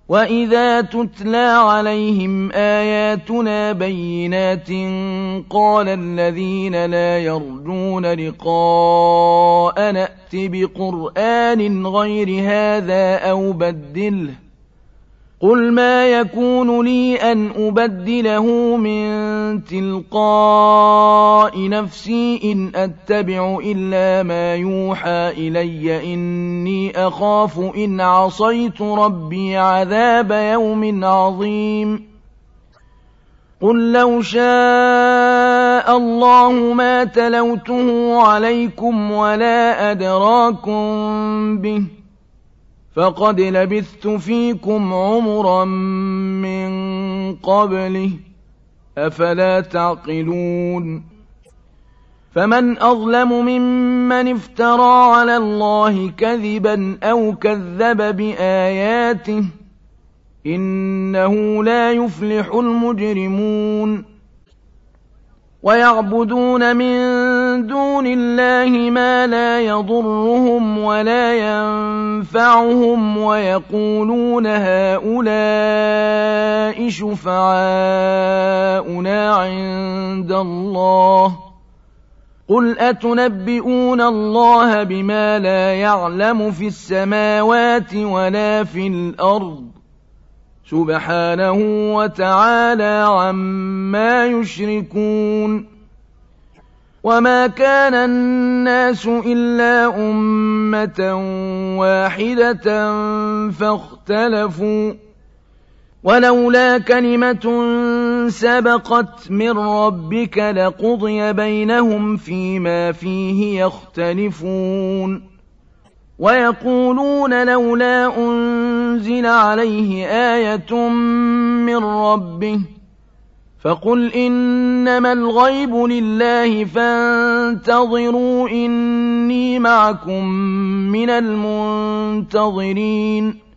وَإِذَا تُتْلَىٰ عَلَيْهِمْ آيَاتُنَا بَيِّنَاتٍ قَالَ الَّذِينَ لَا يَرْجُونَ لِقَاءَنَا ائْتِ بِقُرْآنٍ غَيْرِ هَٰذَا أَوْ بَدِّلْهُ ۚ قُلْ مَا يَكُونُ لِي أَنْ أُبَدِّلَهُ مِن تِلْقَاءِ نَفْسِي إِنْ أَتَّبِعُ إِلَّا مَا يُوحَىٰ إِلَيَّ إِنِّي أَخَافُ إِنْ عَصَيْتُ رَبِّي عَذَابَ يَوْمٍ عَظِيمٍ قُل لَّوْ شَاءَ اللَّهُ مَا تَلَوْتُهُ عَلَيْكُمْ وَلَا أَدْرَاكُم بِهِ ۖ فَقَدْ لَبِثْتُ فِيكُمْ عُمُرًا مِّن قَبْلِهِ ۚ أَفَلَا تَعْقِلُونَ فَمَنْ أَظْلَمُ مِمَّنِ افْتَرَىٰ عَلَى اللَّهِ كَذِبًا أَوْ كَذَّبَ بِآيَاتِهِ ۚ إِنَّهُ لَا يُفْلِحُ الْمُجْرِمُونَ وَيَعْبُدُونَ مِن دُونِ اللَّهِ مَا لَا يَضُرُّهُمْ وَلَا يَنفَعُهُمْ وَيَقُولُونَ هَٰؤُلَاءِ شُفَعَاؤُنَا عِندَ اللَّهِ ۚ قُلْ أَتُنَبِّئُونَ اللَّهَ بِمَا لَا يَعْلَمُ فِي السَّمَاوَاتِ وَلَا فِي الْأَرْضِ ۚ سُبْحَانَهُ وَتَعَالَىٰ عَمَّا يُشْرِكُونَ وَمَا كَانَ النَّاسُ إِلَّا أُمَّةً وَاحِدَةً فَاخْتَلَفُوا ۚ وَلَوْلَا كَلِمَةٌ سَبَقَتْ مِن رَّبِّكَ لَقُضِيَ بَيْنَهُمْ فِيمَا فِيهِ يَخْتَلِفُونَ وَيَقُولُونَ لَوْلَا أُنزِلَ عَلَيْهِ آيَةٌ مِّن رَّبِّهِ ۖ فَقُلْ إِنَّمَا الْغَيْبُ لِلَّهِ فَانتَظِرُوا إِنِّي مَعَكُم مِّنَ الْمُنتَظِرِينَ